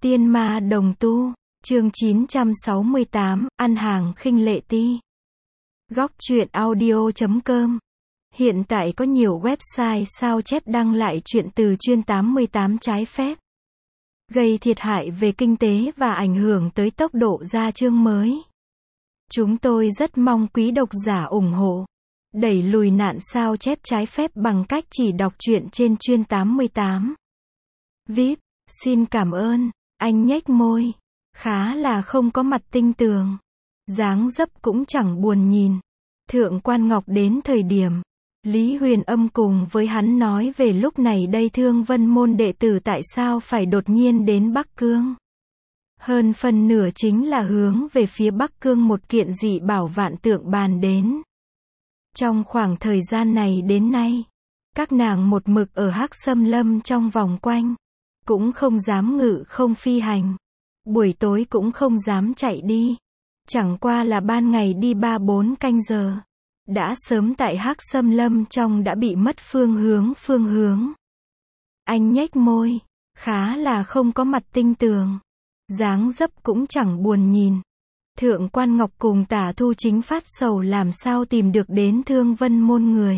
Tiên ma đồng tu, chương 968, ăn hàng khinh lệ ti. Góc truyện audio.com. Hiện tại có nhiều website sao chép đăng lại chuyện từ chuyên 88 trái phép, gây thiệt hại về kinh tế và ảnh hưởng tới tốc độ ra chương mới. Chúng tôi rất mong quý độc giả ủng hộ, đẩy lùi nạn sao chép trái phép bằng cách chỉ đọc truyện trên chuyên 88. VIP, xin cảm ơn. Anh nhếch môi, khá là không có mặt tinh tường, dáng dấp cũng chẳng buồn nhìn. Thượng quan Ngọc đến thời điểm Lý Huyền Âm cùng với hắn nói về lúc này đây Thương Vân môn đệ tử tại sao phải đột nhiên đến Bắc Cương. Hơn phần nửa chính là hướng về phía Bắc Cương một kiện dị bảo vạn tượng bàn đến. Trong khoảng thời gian này đến nay, các nàng một mực ở Hắc Xâm Lâm trong vòng quanh, cũng không dám ngự không phi hành, buổi tối cũng không dám chạy đi. Chẳng qua là ban ngày đi 3-4 canh giờ, đã sớm tại Hắc Xâm Lâm trong đã bị mất phương hướng. Anh nhếch môi, khá là không có mặt tinh tường, dáng dấp cũng chẳng buồn nhìn. Thượng quan Ngọc cùng Tả Thu Chính phát sầu làm sao tìm được đến Thương Vân môn người.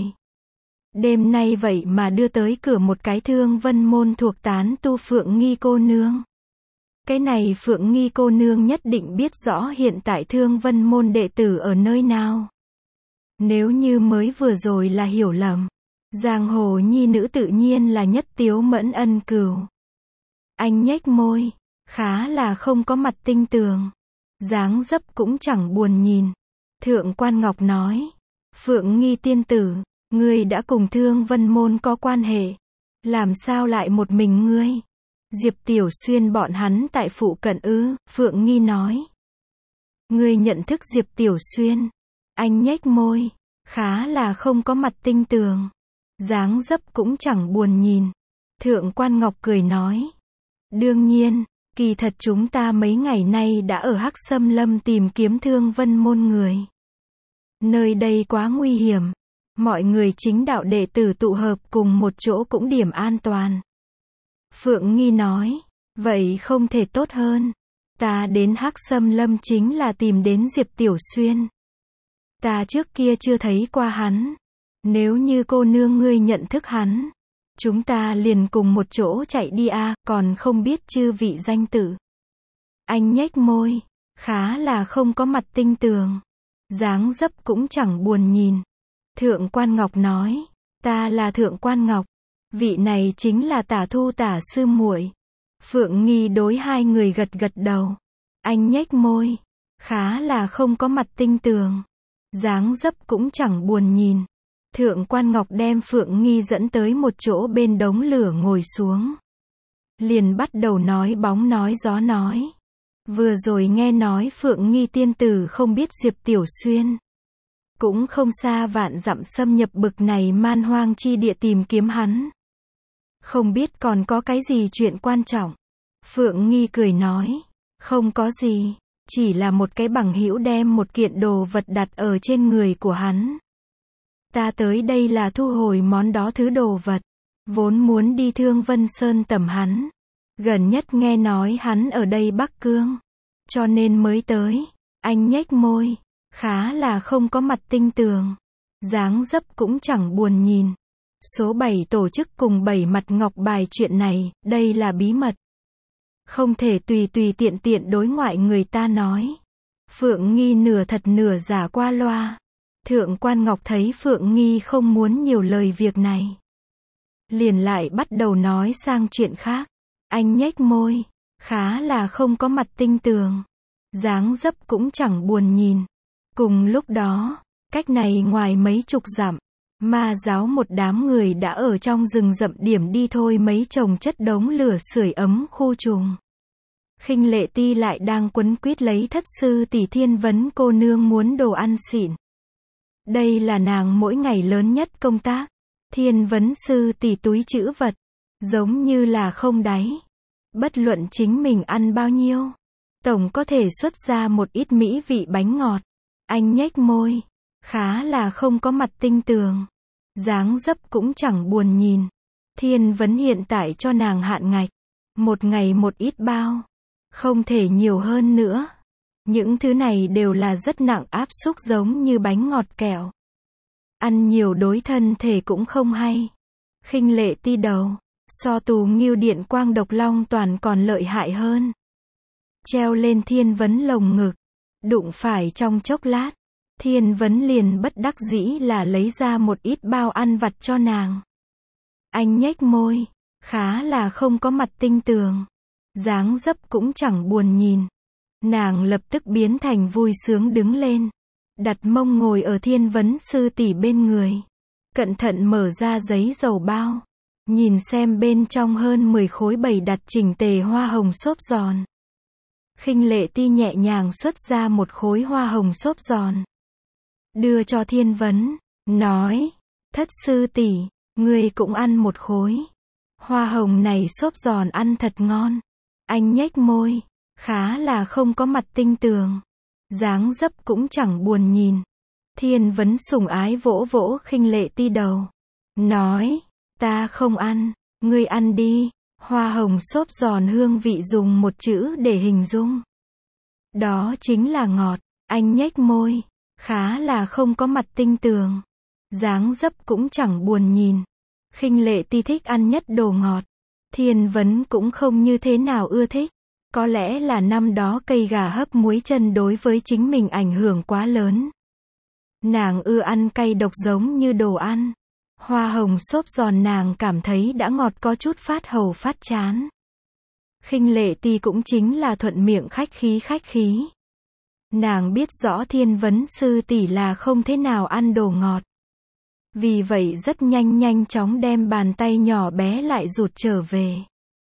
Đêm nay vậy mà đưa tới cửa một cái Thương Vân môn thuộc tán tu Phượng Nghi cô nương. Cái này Phượng Nghi cô nương nhất định biết rõ hiện tại Thương Vân môn đệ tử ở nơi nào. Nếu như mới vừa rồi là hiểu lầm, giang hồ nhi nữ tự nhiên là nhất tiếu mẫn ân cửu. Anh nhếch môi, khá là không có mặt tinh tường, dáng dấp cũng chẳng buồn nhìn. Thượng quan Ngọc nói, Phượng Nghi tiên tử, ngươi đã cùng Thương Vân môn có quan hệ, làm sao lại một mình ngươi? Diệp Tiểu Xuyên bọn hắn tại phụ cận ư? Phượng Nghi nói. Ngươi nhận thức Diệp Tiểu Xuyên? Anh nhếch môi, khá là không có mặt tinh tường, dáng dấp cũng chẳng buồn nhìn. Thượng quan Ngọc cười nói, đương nhiên, kỳ thật chúng ta mấy ngày nay đã ở Hắc Xâm Lâm tìm kiếm Thương Vân môn người. Nơi đây quá nguy hiểm, mọi người chính đạo đệ tử tụ hợp cùng một chỗ cũng điểm an toàn. Phượng Nghi nói, vậy không thể tốt hơn. Ta đến Hắc Xâm Lâm chính là tìm đến Diệp Tiểu Xuyên. Ta trước kia chưa thấy qua hắn. Nếu như cô nương ngươi nhận thức hắn, chúng ta liền cùng một chỗ chạy đi a, còn không biết chư vị danh tự. Anh nhếch môi, khá là không có mặt tinh tường, dáng dấp cũng chẳng buồn nhìn. Thượng quan Ngọc nói, ta là Thượng quan Ngọc, vị này chính là Tả Thu Tả sư muội. Phượng Nghi đối hai người gật gật đầu. Anh nhếch môi, khá là không có mặt tinh tường, dáng dấp cũng chẳng buồn nhìn. Thượng quan Ngọc đem Phượng Nghi dẫn tới một chỗ bên đống lửa ngồi xuống, liền bắt đầu nói bóng nói gió nói. Vừa rồi nghe nói Phượng Nghi tiên tử không biết Diệp Tiểu Xuyên, cũng không xa vạn dặm xâm nhập bực này man hoang chi địa tìm kiếm hắn. Không biết còn có cái gì chuyện quan trọng. Phượng Nghi cười nói, không có gì, chỉ là một cái bằng hữu đem một kiện đồ vật đặt ở trên người của hắn. Ta tới đây là thu hồi món đó thứ đồ vật, vốn muốn đi Thương Vân Sơn tầm hắn. Gần nhất nghe nói hắn ở đây Bắc Cương, cho nên mới tới. Anh nhếch môi, khá là không có mặt tinh tường, dáng dấp cũng chẳng buồn nhìn. Số 7 tổ chức cùng 7 mặt ngọc bài chuyện này, đây là bí mật, không thể tùy tiện đối ngoại người ta nói. Phượng Nghi nửa thật nửa giả qua loa. Thượng quan Ngọc thấy Phượng Nghi không muốn nhiều lời việc này, liền lại bắt đầu nói sang chuyện khác. Anh nhếch môi, khá là không có mặt tinh tường, dáng dấp cũng chẳng buồn nhìn. Cùng lúc đó, cách này ngoài mấy chục dặm, ma giáo một đám người đã ở trong rừng rậm điểm đi thôi mấy chồng chất đống lửa sưởi ấm khu trùng. Khinh lệ ti lại đang quấn quýt lấy thất sư tỷ Thiên Vấn cô nương muốn đồ ăn xịn. Đây là nàng mỗi ngày lớn nhất công tác. Thiên Vấn sư tỷ túi trữ vật, giống như là không đáy. Bất luận chính mình ăn bao nhiêu, tổng có thể xuất ra một ít mỹ vị bánh ngọt. Anh nhếch môi, khá là không có mặt tinh tường, dáng dấp cũng chẳng buồn nhìn. Thiên Vấn hiện tại cho nàng hạn ngạch, một ngày một ít bao. Không thể nhiều hơn nữa. Những thứ này đều là rất nặng áp xúc giống như bánh ngọt kẹo. Ăn nhiều đối thân thể cũng không hay. Khinh Lệ ti đầu. So Tù Ngưu Điện Quang Độc Long Toàn còn lợi hại hơn. Treo lên Thiên Vấn lồng ngực. Đụng phải trong chốc lát. Thiên Vấn liền bất đắc dĩ là lấy ra một ít bao ăn vặt cho nàng. Anh nhếch môi. Khá là không có mặt tinh tường. Dáng dấp cũng chẳng buồn nhìn. Nàng lập tức biến thành vui sướng đứng lên. Đặt mông ngồi ở Thiên Vấn sư tỷ bên người. Cẩn thận mở ra giấy dầu bao. Nhìn xem bên trong hơn 10 khối bày đặt chỉnh tề hoa hồng xốp giòn. Khinh Lệ ti nhẹ nhàng xuất ra một khối hoa hồng xốp giòn. Đưa cho Thiên Vấn. Nói. Thất sư tỷ, ngươi cũng ăn một khối. Hoa hồng này xốp giòn ăn thật ngon. Anh nhếch môi. Khá là không có mặt tinh tường. Dáng dấp cũng chẳng buồn nhìn. Thiên Vấn sủng ái vỗ vỗ Khinh Lệ ti đầu. Nói. Ta không ăn. Ngươi ăn đi. Hoa hồng xốp giòn hương vị dùng một chữ để hình dung. Đó chính là ngọt. Anh nhếch môi. Khá là không có mặt tinh tường. Dáng dấp cũng chẳng buồn nhìn. Khinh Lệ ti thích ăn nhất đồ ngọt. Thiên Vấn cũng không như thế nào ưa thích. Có lẽ là năm đó cây gà hấp muối chân đối với chính mình ảnh hưởng quá lớn. Nàng ưa ăn cay độc giống như đồ ăn. Hoa hồng xốp giòn nàng cảm thấy đã ngọt có chút phát hầu phát chán. Khinh Lệ ti cũng chính là thuận miệng khách khí. Nàng biết rõ Thiên Vấn sư tỷ là không thế nào ăn đồ ngọt. Vì vậy rất nhanh chóng đem bàn tay nhỏ bé lại rụt trở về.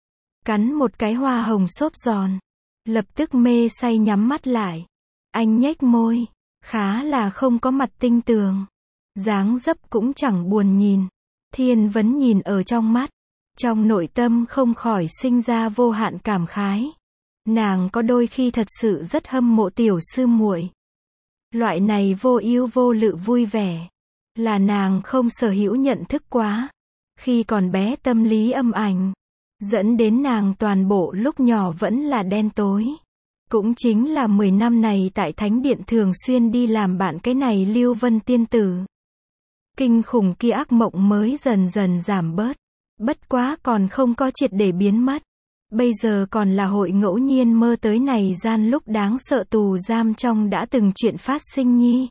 Cắn một cái hoa hồng xốp giòn. Lập tức mê say nhắm mắt lại. Anh nhếch môi. Khá là không có mặt tinh tường. Dáng dấp cũng chẳng buồn nhìn. Thiên Vấn nhìn ở trong mắt. Trong nội tâm không khỏi sinh ra vô hạn cảm khái. Nàng có đôi khi thật sự rất hâm mộ tiểu sư muội. Loại này vô ưu vô lự vui vẻ. Là nàng không sở hữu nhận thức quá. Khi còn bé tâm lý âm ảnh. Dẫn đến nàng toàn bộ lúc nhỏ vẫn là đen tối. Cũng chính là 10 năm này tại Thánh Điện thường xuyên đi làm bạn cái này Lưu Vân tiên tử. Kinh khủng kia ác mộng mới dần dần giảm bớt. Bất quá còn không có triệt để biến mất. Bây giờ còn là hội ngẫu nhiên mơ tới này gian lúc đáng sợ tù giam trong đã từng chuyện phát sinh nhi.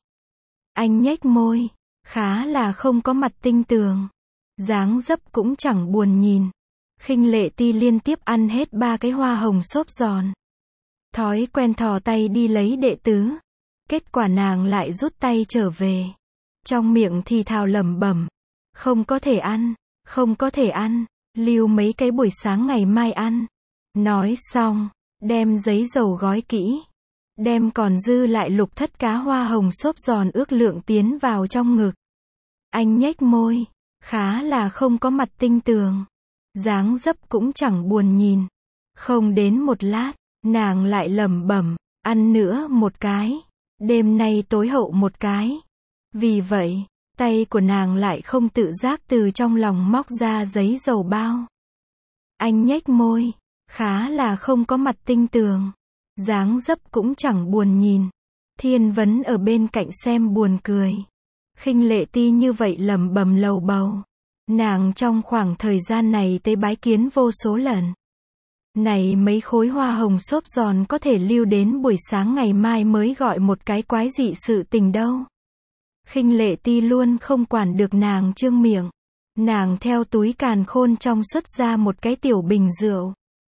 Anh nhếch môi. Khá là không có mặt tinh tường. Dáng dấp cũng chẳng buồn nhìn. Khinh Lệ ti liên tiếp ăn hết 3 cái hoa hồng xốp giòn. Thói quen thò tay đi lấy đệ tứ. Kết quả nàng lại rút tay trở về. Trong miệng thì thào lẩm bẩm. Không có thể ăn. Không có thể ăn. Lưu mấy cái buổi sáng ngày mai ăn. Nói xong. Đem giấy dầu gói kỹ. Đem còn dư lại lục thất cá hoa hồng xốp giòn ước lượng tiến vào trong ngực. Anh nhếch môi. Khá là không có mặt tinh tường. Dáng dấp cũng chẳng buồn nhìn. Không đến một lát. Nàng lại lẩm bẩm. Ăn nữa một cái. Đêm nay tối hậu một cái. Vì vậy, tay của nàng lại không tự giác từ trong lòng móc ra giấy dầu bao. Anh nhếch môi. Khá là không có mặt tinh tường. Dáng dấp cũng chẳng buồn nhìn. Thiên Vấn ở bên cạnh xem buồn cười. Khinh Lệ ti như vậy lẩm bẩm lầu bầu. Nàng trong khoảng thời gian này tới bái kiến vô số lần. Này mấy khối hoa hồng xốp giòn có thể lưu đến buổi sáng ngày mai mới gọi một cái quái dị sự tình đâu. Khinh Lệ ti luôn không quản được nàng trương miệng. Nàng theo túi càn khôn trong xuất ra một cái tiểu bình rượu.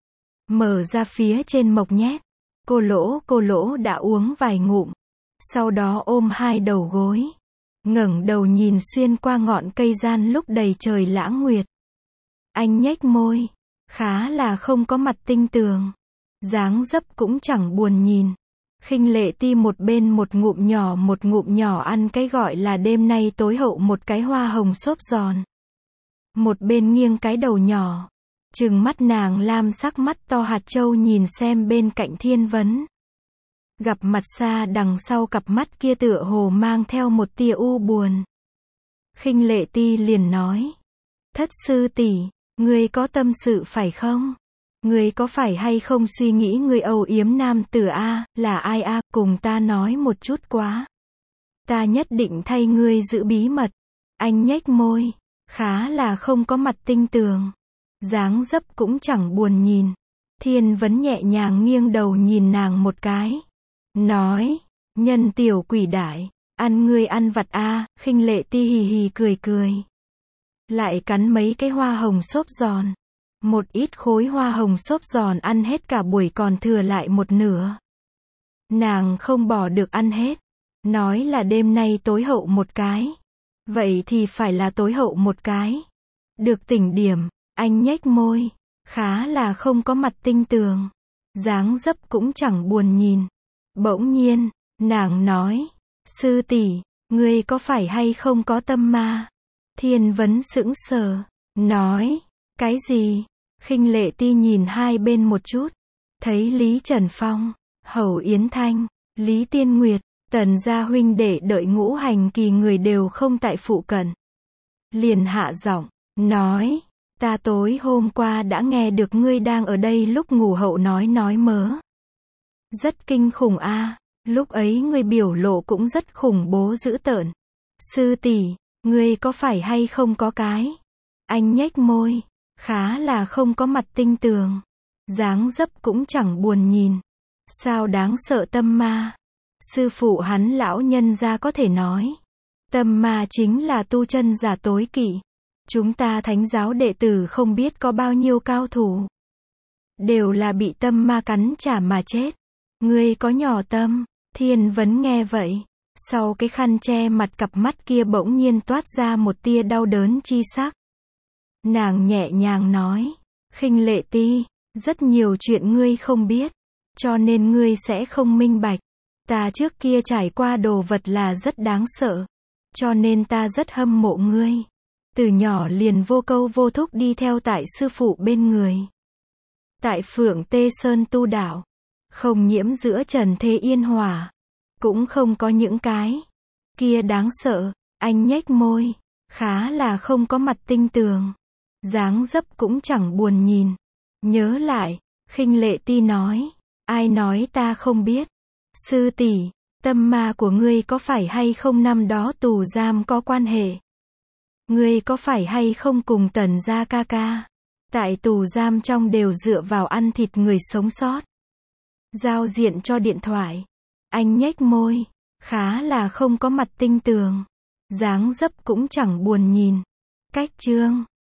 Mở ra phía trên mộc nhét. Cô lỗ đã uống vài ngụm. Sau đó ôm 2 đầu gối. Ngẩng đầu nhìn xuyên qua ngọn cây gian lúc đầy trời lãng nguyệt. Anh nhếch môi. Khá là không có mặt tinh tường. Dáng dấp cũng chẳng buồn nhìn. Khinh Lệ ti một bên một ngụm nhỏ ăn cái gọi là đêm nay tối hậu một cái hoa hồng xốp giòn. Một bên nghiêng cái đầu nhỏ. Trừng mắt nàng lam sắc mắt to hạt châu nhìn xem bên cạnh Thiên Vấn. Gặp mặt xa đằng sau cặp mắt kia tựa hồ mang theo một tia u buồn. Khinh Lệ ti liền nói. Thất sư tỷ, ngươi có tâm sự phải không? Ngươi có phải hay không suy nghĩ ngươi âu yếm nam tử a, là ai a, cùng ta nói một chút quá. Ta nhất định thay ngươi giữ bí mật. Anh nhếch môi, khá là không có mặt tinh tường. Dáng dấp cũng chẳng buồn nhìn. Thiên Vấn nhẹ nhàng nghiêng đầu nhìn nàng một cái. Nói, nhân tiểu quỷ đại, ăn ngươi ăn vặt a, Khinh Lệ Ti hì hì cười cười. Lại cắn mấy cái hoa hồng xốp giòn. Một ít khối hoa hồng xốp giòn ăn hết cả buổi còn thừa lại một nửa. Nàng không bỏ được ăn hết. Nói là đêm nay tối hậu một cái. Vậy thì phải là tối hậu một cái. Được tỉnh điểm, anh nhếch môi. Khá là không có mặt tinh tường. Dáng dấp cũng chẳng buồn nhìn. Bỗng nhiên, nàng nói. Sư tỷ, ngươi có phải hay không có tâm ma? Thiên Vấn sững sờ. Nói. Cái gì? Khinh Lệ Ti nhìn hai bên một chút. Thấy Lý Trần Phong, Hầu Yến Thanh, Lý Tiên Nguyệt, Tần gia huynh đệ đợi ngũ hành kỳ người đều không tại phụ cận. Liền hạ giọng, nói. Ta tối hôm qua đã nghe được ngươi đang ở đây lúc ngủ hậu nói mớ. Rất kinh khủng a, lúc ấy ngươi biểu lộ cũng rất khủng bố dữ tợn. Sư tỷ, ngươi có phải hay không có cái? Anh nhếch môi, khá là không có mặt tinh tường. Dáng dấp cũng chẳng buồn nhìn. Sao đáng sợ tâm ma? Sư phụ hắn lão nhân gia có thể nói. Tâm ma chính là tu chân giả tối kỵ. Chúng ta thánh giáo đệ tử không biết có bao nhiêu cao thủ. Đều là bị tâm ma cắn trả mà chết. Ngươi có nhỏ tâm. Thiên Vấn nghe vậy. Sau cái khăn che mặt cặp mắt kia bỗng nhiên toát ra một tia đau đớn chi sắc. Nàng nhẹ nhàng nói. Khinh Lệ Ti, rất nhiều chuyện ngươi không biết. Cho nên ngươi sẽ không minh bạch. Ta trước kia trải qua đồ vật là rất đáng sợ. Cho nên ta rất hâm mộ ngươi. Từ nhỏ liền vô câu vô thúc đi theo tại sư phụ bên người. Tại Phượng Tê Sơn tu đạo. Không nhiễm giữa trần thế yên hòa. Cũng không có những cái kia đáng sợ. Anh nhếch môi. Khá là không có mặt tinh tường. Dáng dấp cũng chẳng buồn nhìn. Nhớ lại. Khinh Lệ Ti nói. Ai nói ta không biết. Sư tỷ, tâm ma của ngươi có phải hay không năm đó tù giam có quan hệ? Ngươi có phải hay không cùng Tần gia ca ca? Tại tù giam trong đều dựa vào ăn thịt người sống sót. Giao diện cho điện thoại. Anh nhếch môi. Khá là không có mặt tinh tường. Dáng dấp cũng chẳng buồn nhìn. Cách chương.